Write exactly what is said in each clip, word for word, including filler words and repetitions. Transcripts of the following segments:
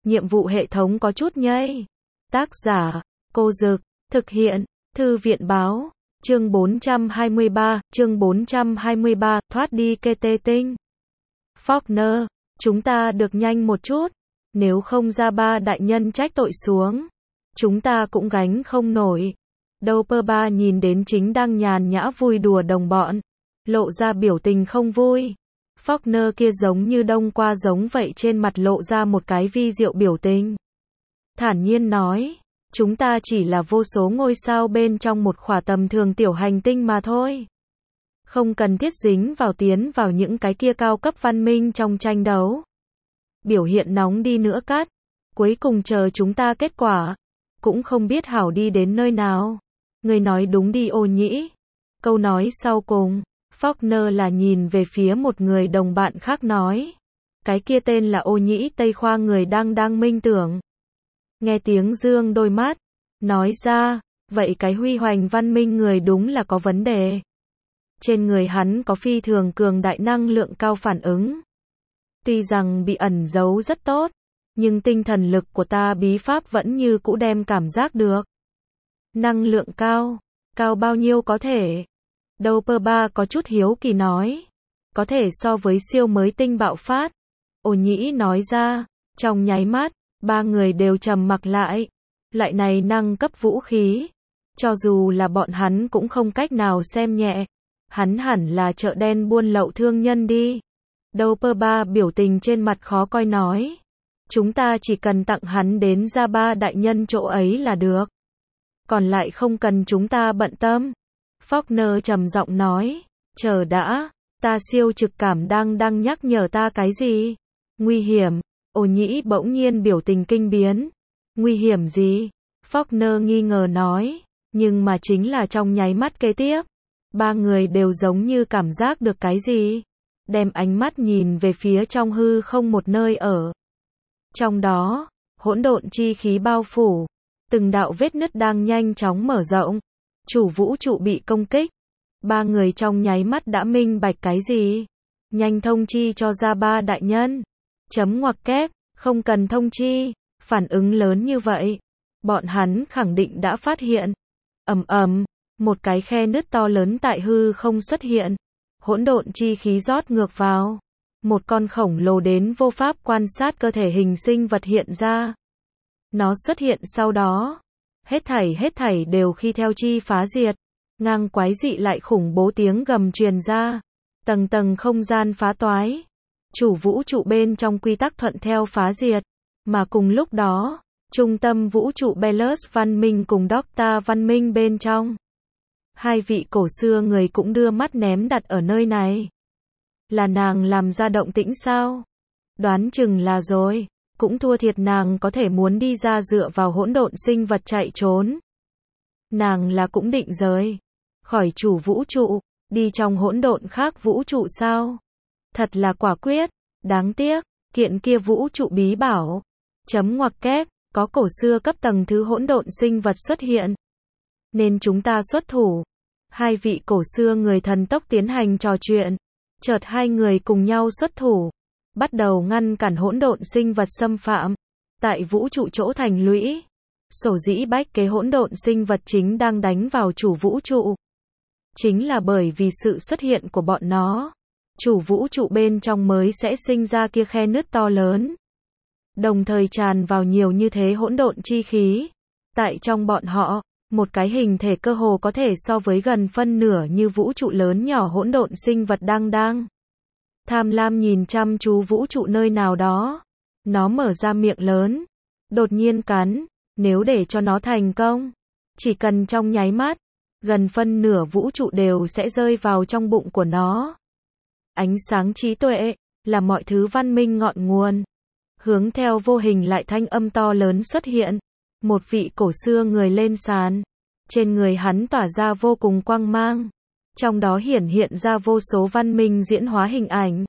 nhiệm vụ hệ thống có chút nhây. Tác giả, Cô Dực, thực hiện, Thư viện báo, chương bốn trăm hai mươi ba, chương bốn trăm hai mươi ba, thoát đi kê tê tinh. Faulkner, chúng ta được nhanh một chút, nếu không ra ba đại nhân trách tội xuống, chúng ta cũng gánh không nổi. Doppler nhìn đến chính đang nhàn nhã vui đùa đồng bọn, lộ ra biểu tình không vui. Faulkner kia giống như đông qua giống vậy, trên mặt lộ ra một cái vi diệu biểu tình. Thản nhiên nói, chúng ta chỉ là vô số ngôi sao bên trong một khỏa tầm thường tiểu hành tinh mà thôi. Không cần thiết dính vào tiến vào những cái kia cao cấp văn minh trong tranh đấu. Biểu hiện nóng đi nữa cắt, cuối cùng chờ chúng ta kết quả, cũng không biết hảo đi đến nơi nào. Người nói đúng đi Ô Nhĩ. Câu nói sau cùng, Faulkner là nhìn về phía một người đồng bạn khác nói. Cái kia tên là Ô Nhĩ Tây Khoa, người đang đang minh tưởng. Nghe tiếng dương đôi mắt, nói ra, vậy cái huy hoành văn minh người đúng là có vấn đề. Trên người hắn có phi thường cường đại năng lượng cao phản ứng. Tuy rằng bị ẩn giấu rất tốt, nhưng tinh thần lực của ta bí pháp vẫn như cũ đem cảm giác được. Năng lượng cao, cao bao nhiêu có thể? Doppler có chút hiếu kỳ nói. Có thể so với siêu mới tinh bạo phát. Ô Nhĩ nói ra, trong nháy mắt, ba người đều trầm mặc lại. Lại này năng cấp vũ khí, cho dù là bọn hắn cũng không cách nào xem nhẹ. Hắn hẳn là chợ đen buôn lậu thương nhân đi. Doppler biểu tình trên mặt khó coi nói. Chúng ta chỉ cần tặng hắn đến ra ba đại nhân chỗ ấy là được. Còn lại không cần chúng ta bận tâm. Faulkner trầm giọng nói. Chờ đã, ta siêu trực cảm đang đang nhắc nhở ta cái gì? Nguy hiểm. Ô Nhĩ bỗng nhiên biểu tình kinh biến. Nguy hiểm gì? Faulkner nghi ngờ nói. Nhưng mà chính là trong nháy mắt kế tiếp, ba người đều giống như cảm giác được cái gì. Đem ánh mắt nhìn về phía trong hư không một nơi ở. Trong đó, hỗn độn chi khí bao phủ. Từng đạo vết nứt đang nhanh chóng mở rộng. Chủ vũ trụ bị công kích. Ba người trong nháy mắt đã minh bạch cái gì. Nhanh thông chi cho ra ba đại nhân. Chấm ngoặc kép, không cần thông chi. Phản ứng lớn như vậy, bọn hắn khẳng định đã phát hiện. Ầm ầm, một cái khe nứt to lớn tại hư không xuất hiện. Hỗn độn chi khí rót ngược vào. Một con khổng lồ đến vô pháp quan sát cơ thể hình sinh vật hiện ra. Nó xuất hiện sau đó, hết thảy hết thảy đều khi theo chi phá diệt. Ngang quái dị lại khủng bố tiếng gầm truyền ra. Tầng tầng không gian phá toái. Chủ vũ trụ bên trong quy tắc thuận theo phá diệt. Mà cùng lúc đó, trung tâm vũ trụ Belus văn minh cùng Docta văn minh bên trong. Hai vị cổ xưa người cũng đưa mắt ném đặt ở nơi này. Là nàng làm ra động tĩnh sao? Đoán chừng là rồi. Cũng thua thiệt nàng có thể muốn đi ra dựa vào hỗn độn sinh vật chạy trốn. Nàng là cũng định rời khỏi chủ vũ trụ, đi trong hỗn độn khác vũ trụ sao? Thật là quả quyết. Đáng tiếc, kiện kia vũ trụ bí bảo. Chấm ngoặc kép, có cổ xưa cấp tầng thứ hỗn độn sinh vật xuất hiện. Nên chúng ta xuất thủ. Hai vị cổ xưa người thần tốc tiến hành trò chuyện. Chợt hai người cùng nhau xuất thủ. Bắt đầu ngăn cản hỗn độn sinh vật xâm phạm. Tại vũ trụ chỗ thành lũy. Sổ dĩ bách kế hỗn độn sinh vật chính đang đánh vào chủ vũ trụ. Chính là bởi vì sự xuất hiện của bọn nó. Chủ vũ trụ bên trong mới sẽ sinh ra kia khe nứt to lớn. Đồng thời tràn vào nhiều như thế hỗn độn chi khí. Tại trong bọn họ, một cái hình thể cơ hồ có thể so với gần phân nửa như vũ trụ lớn nhỏ hỗn độn sinh vật đang đang. Tham lam nhìn chăm chú vũ trụ nơi nào đó. Nó mở ra miệng lớn. Đột nhiên cắn. Nếu để cho nó thành công, chỉ cần trong nháy mắt, gần phân nửa vũ trụ đều sẽ rơi vào trong bụng của nó. Ánh sáng trí tuệ, là mọi thứ văn minh ngọn nguồn. Hướng theo vô hình lại thanh âm to lớn xuất hiện. Một vị cổ xưa người lên sàn. Trên người hắn tỏa ra vô cùng quang mang. Trong đó hiển hiện ra vô số văn minh diễn hóa hình ảnh.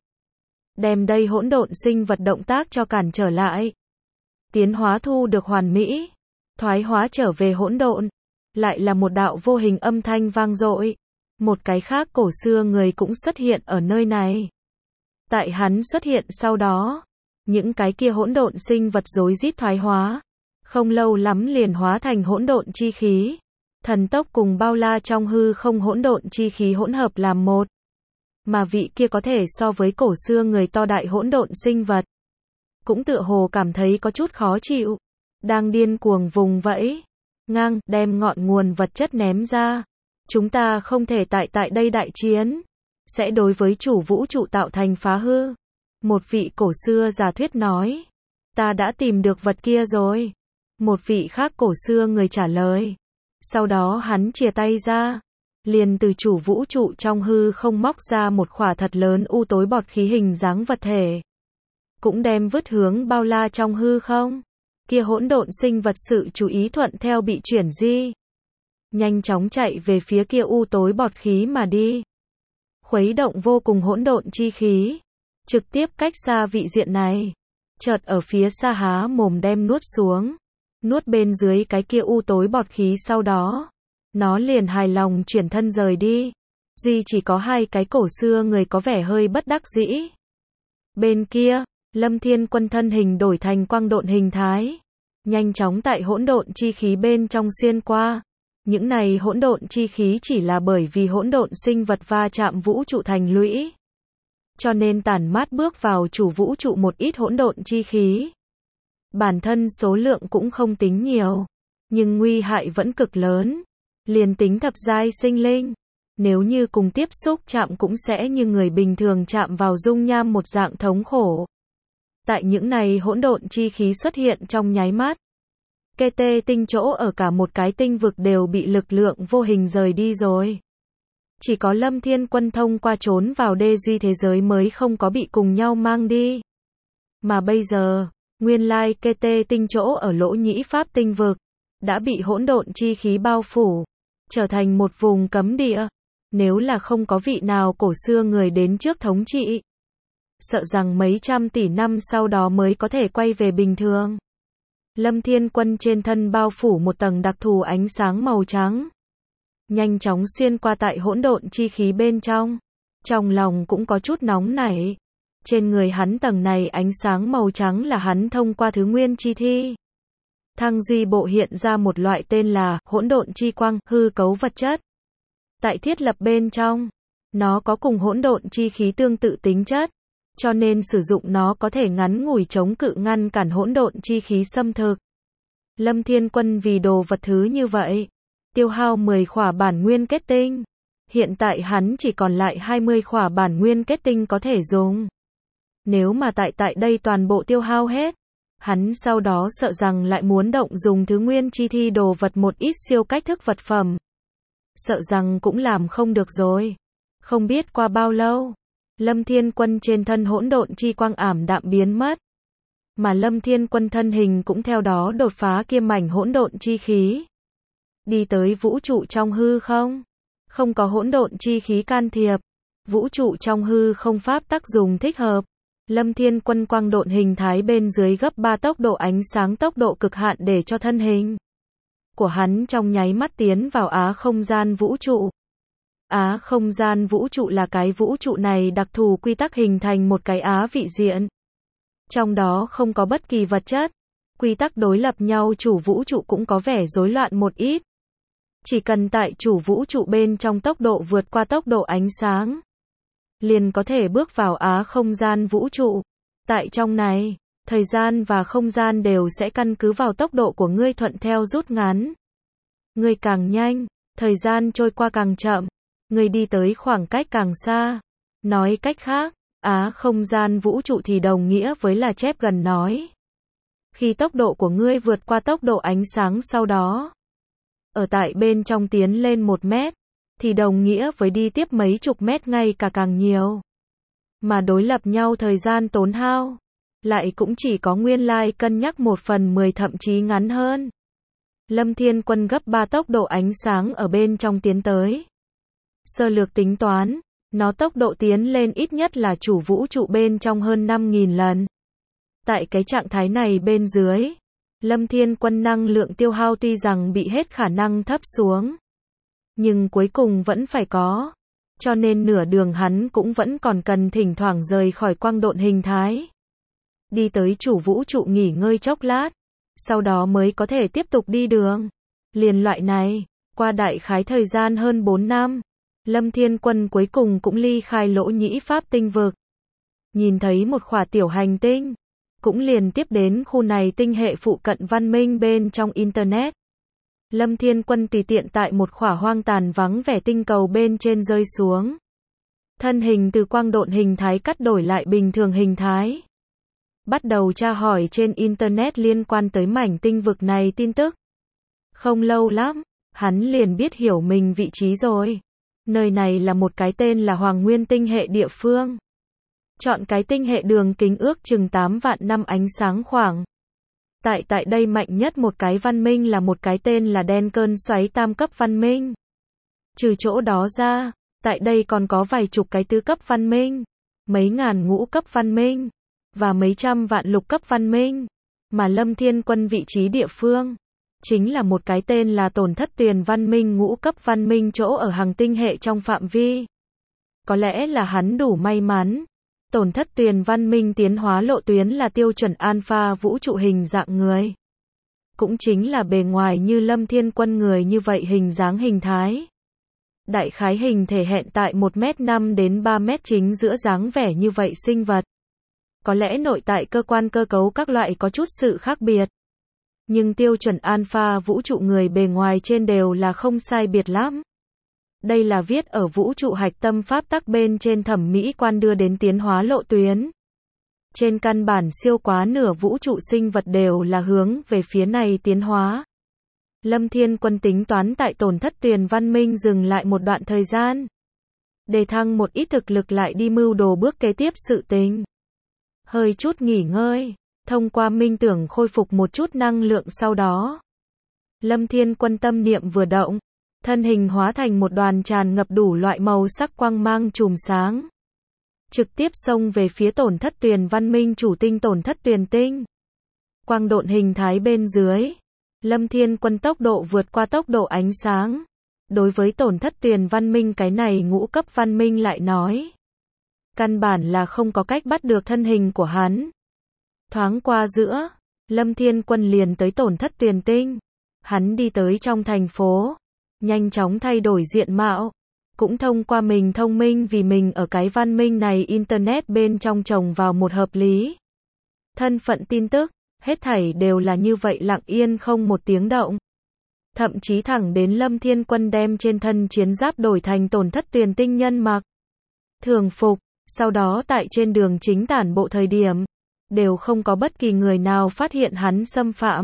Đem đây hỗn độn sinh vật động tác cho cản trở lại. Tiến hóa thu được hoàn mỹ. Thoái hóa trở về hỗn độn. Lại là một đạo vô hình âm thanh vang dội. Một cái khác cổ xưa người cũng xuất hiện ở nơi này. Tại hắn xuất hiện sau đó, những cái kia hỗn độn sinh vật rối rít thoái hóa. Không lâu lắm liền hóa thành hỗn độn chi khí. Thần tốc cùng bao la trong hư không hỗn độn chi khí hỗn hợp làm một. Mà vị kia có thể so với cổ xưa người to đại hỗn độn sinh vật. Cũng tựa hồ cảm thấy có chút khó chịu. Đang điên cuồng vùng vẫy. Ngang, đem ngọn nguồn vật chất ném ra. Chúng ta không thể tại tại đây đại chiến. Sẽ đối với chủ vũ trụ tạo thành phá hư. Một vị cổ xưa giả thuyết nói. Ta đã tìm được vật kia rồi. Một vị khác cổ xưa người trả lời. Sau đó hắn chìa tay ra. Liền từ chủ vũ trụ trong hư không móc ra một khỏa thật lớn u tối bọt khí hình dáng vật thể. Cũng đem vứt hướng bao la trong hư không. Kia hỗn độn sinh vật sự chú ý thuận theo bị chuyển di. Nhanh chóng chạy về phía kia u tối bọt khí mà đi. Khuấy động vô cùng hỗn độn chi khí. Trực tiếp cách xa vị diện này. Chợt ở phía xa há mồm đem nuốt xuống. Nuốt bên dưới cái kia u tối bọt khí sau đó. Nó liền hài lòng chuyển thân rời đi. Duy chỉ có hai cái cổ xưa người có vẻ hơi bất đắc dĩ. Bên kia, Lâm Thiên Quân thân hình đổi thành quang độn hình thái. Nhanh chóng tại hỗn độn chi khí bên trong xuyên qua. Những này hỗn độn chi khí chỉ là bởi vì hỗn độn sinh vật va chạm vũ trụ thành lũy. Cho nên tản mát bước vào chủ vũ trụ một ít hỗn độn chi khí. Bản thân số lượng cũng không tính nhiều. Nhưng nguy hại vẫn cực lớn. Liền tính thập giai sinh linh. Nếu như cùng tiếp xúc chạm cũng sẽ như người bình thường chạm vào dung nham một dạng thống khổ. Tại những này hỗn độn chi khí xuất hiện trong nháy mắt. Kê tê tinh chỗ ở cả một cái tinh vực đều bị lực lượng vô hình rời đi rồi. Chỉ có Lâm Thiên Quân thông qua trốn vào đê duy thế giới mới không có bị cùng nhau mang đi. Mà bây giờ, nguyên lai kê tê tinh chỗ ở lỗ nhĩ pháp tinh vực, đã bị hỗn độn chi khí bao phủ, trở thành một vùng cấm địa. Nếu là không có vị nào cổ xưa người đến trước thống trị, sợ rằng mấy trăm tỷ năm sau đó mới có thể quay về bình thường. Lâm Thiên Quân trên thân bao phủ một tầng đặc thù ánh sáng màu trắng. Nhanh chóng xuyên qua tại hỗn độn chi khí bên trong. Trong lòng cũng có chút nóng nảy. Trên người hắn tầng này ánh sáng màu trắng là hắn thông qua thứ nguyên chi thi. Thăng duy bộ hiện ra một loại tên là hỗn độn chi quang, hư cấu vật chất. Tại thiết lập bên trong, nó có cùng hỗn độn chi khí tương tự tính chất. Cho nên sử dụng nó có thể ngắn ngủi chống cự ngăn cản hỗn độn chi khí xâm thực. Lâm Thiên Quân vì đồ vật thứ như vậy, tiêu hao mười khỏa bản nguyên kết tinh. Hiện tại hắn chỉ còn lại hai mươi khỏa bản nguyên kết tinh có thể dùng. Nếu mà tại tại đây toàn bộ tiêu hao hết, hắn sau đó sợ rằng lại muốn động dùng thứ nguyên chi thi đồ vật một ít siêu cách thức vật phẩm. Sợ rằng cũng làm không được rồi. Không biết qua bao lâu, Lâm Thiên Quân trên thân hỗn độn chi quang ảm đạm biến mất. Mà Lâm Thiên Quân thân hình cũng theo đó đột phá kia mảnh hỗn độn chi khí. Đi tới vũ trụ trong hư không. Không có hỗn độn chi khí can thiệp. Vũ trụ trong hư không pháp tác dùng thích hợp. Lâm Thiên Quân quang độn hình thái bên dưới gấp ba tốc độ ánh sáng tốc độ cực hạn để cho thân hình của hắn trong nháy mắt tiến vào á không gian vũ trụ. Á không gian vũ trụ là cái vũ trụ này đặc thù quy tắc hình thành một cái á vị diện. Trong đó không có bất kỳ vật chất. Quy tắc đối lập nhau chủ vũ trụ cũng có vẻ rối loạn một ít. Chỉ cần tại chủ vũ trụ bên trong tốc độ vượt qua tốc độ ánh sáng, liền có thể bước vào á không gian vũ trụ. Tại trong này, thời gian và không gian đều sẽ căn cứ vào tốc độ của ngươi thuận theo rút ngắn. Ngươi càng nhanh, thời gian trôi qua càng chậm. Ngươi đi tới khoảng cách càng xa. Nói cách khác, á không gian vũ trụ thì đồng nghĩa với là chép gần nói. Khi tốc độ của ngươi vượt qua tốc độ ánh sáng sau đó, ở tại bên trong tiến lên một mét, thì đồng nghĩa với đi tiếp mấy chục mét ngay cả càng nhiều. Mà đối lập nhau thời gian tốn hao, lại cũng chỉ có nguyên lai cân nhắc một phần mười thậm chí ngắn hơn. Lâm Thiên Quân gấp ba tốc độ ánh sáng ở bên trong tiến tới. Sơ lược tính toán, nó tốc độ tiến lên ít nhất là chủ vũ trụ bên trong hơn năm nghìn lần. Tại cái trạng thái này bên dưới, Lâm Thiên Quân năng lượng tiêu hao tuy rằng bị hết khả năng thấp xuống, nhưng cuối cùng vẫn phải có. Cho nên nửa đường hắn cũng vẫn còn cần thỉnh thoảng rời khỏi quang độn hình thái. đi tới chủ vũ trụ nghỉ ngơi chốc lát, sau đó mới có thể tiếp tục đi đường. Liền loại này, qua đại khái thời gian hơn bốn năm, Lâm Thiên Quân cuối cùng cũng ly khai Lỗ Nhĩ Pháp tinh vực. Nhìn thấy một khỏa tiểu hành tinh, cũng liền tiếp đến khu này tinh hệ phụ cận văn minh bên trong Internet. Lâm Thiên Quân tùy tiện tại một khỏa hoang tàn vắng vẻ tinh cầu bên trên rơi xuống. Thân hình từ quang độn hình thái cắt đổi lại bình thường hình thái. Bắt đầu tra hỏi trên Internet liên quan tới mảnh tinh vực này tin tức. Không lâu lắm, hắn liền biết hiểu mình vị trí rồi. Nơi này là một cái tên là Hoàng Nguyên tinh hệ địa phương. Chọn cái tinh hệ đường kính ước chừng tám vạn năm ánh sáng khoảng. Tại tại đây mạnh nhất một cái văn minh là một cái tên là đen cơn xoáy tam cấp văn minh. Trừ chỗ đó ra, tại đây còn có vài chục cái tứ cấp văn minh, mấy ngàn ngũ cấp văn minh, và mấy trăm vạn lục cấp văn minh. Mà Lâm Thiên Quân vị trí địa phương, chính là một cái tên là Tổn Thất Tuyền văn minh ngũ cấp văn minh chỗ ở hàng tinh hệ trong phạm vi. Có lẽ là hắn đủ may mắn. Tổn Thất Tuyền văn minh tiến hóa lộ tuyến là tiêu chuẩn alpha vũ trụ hình dạng người. Cũng chính là bề ngoài như Lâm Thiên Quân người như vậy hình dáng hình thái. Đại khái hình thể hẹn tại một mét năm đến ba mét chính giữa dáng vẻ như vậy sinh vật. Có lẽ nội tại cơ quan cơ cấu các loại có chút sự khác biệt. Nhưng tiêu chuẩn alpha vũ trụ người bề ngoài trên đều là không sai biệt lắm. Đây là viết ở vũ trụ hạch tâm pháp tắc bên trên thẩm mỹ quan đưa đến tiến hóa lộ tuyến. Trên căn bản siêu quá nửa vũ trụ sinh vật đều là hướng về phía này tiến hóa. Lâm Thiên Quân tính toán tại Tổn Thất Tuyền văn minh dừng lại một đoạn thời gian. Để thăng một ít thực lực lại đi mưu đồ bước kế tiếp sự tình. Hơi chút nghỉ ngơi, thông qua minh tưởng khôi phục một chút năng lượng sau đó. Lâm Thiên Quân tâm niệm vừa động. Thân hình hóa thành một đoàn tràn ngập đủ loại màu sắc quang mang chùm sáng. Trực tiếp xông về phía Tổn Thất Tuyền văn minh chủ tinh Tổn Thất Tuyền tinh. Quang độn hình thái bên dưới. Lâm Thiên Quân tốc độ vượt qua tốc độ ánh sáng. Đối với Tổn Thất Tuyền văn minh cái này ngũ cấp văn minh lại nói. Căn bản là không có cách bắt được thân hình của hắn. Thoáng qua giữa, Lâm Thiên Quân liền tới Tổn Thất Tuyền tinh. Hắn đi tới trong thành phố. Nhanh chóng thay đổi diện mạo, cũng thông qua mình thông minh vì mình ở cái văn minh này Internet bên trong trồng vào một hợp lý. Thân phận tin tức, hết thảy đều là như vậy lặng yên không một tiếng động. Thậm chí thẳng đến Lâm Thiên Quân đem trên thân chiến giáp đổi thành Tổn Thất Tuyền tinh nhân mặc. Thường phục, sau đó tại trên đường chính tản bộ thời điểm, đều không có bất kỳ người nào phát hiện hắn xâm phạm.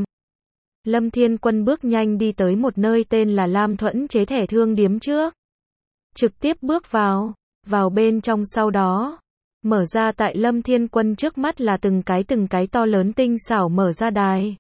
Lâm Thiên Quân bước nhanh đi tới một nơi tên là Lam Thuẫn chế thẻ thương điếm trước. Trực tiếp bước vào, vào bên trong sau đó. Mở ra tại Lâm Thiên Quân trước mắt là từng cái từng cái to lớn tinh xảo mở ra đài.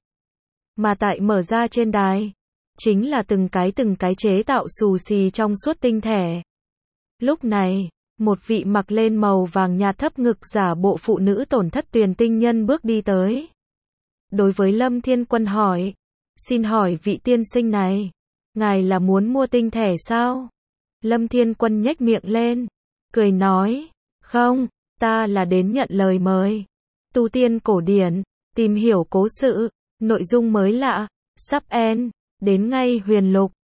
Mà tại mở ra trên đài, chính là từng cái từng cái chế tạo xù xì trong suốt tinh thể. Lúc này, một vị mặc lên màu vàng nhạt thấp ngực giả bộ phụ nữ Tổn Thất Tuyền tinh nhân bước đi tới. Đối với Lâm Thiên Quân hỏi. Xin hỏi vị tiên sinh này, ngài là muốn mua tinh thể sao? Lâm Thiên Quân nhếch miệng lên, cười nói, không, ta là đến nhận lời mời. Tu tiên cổ điển, tìm hiểu cố sự, nội dung mới lạ, sắp end, đến ngay huyền lục.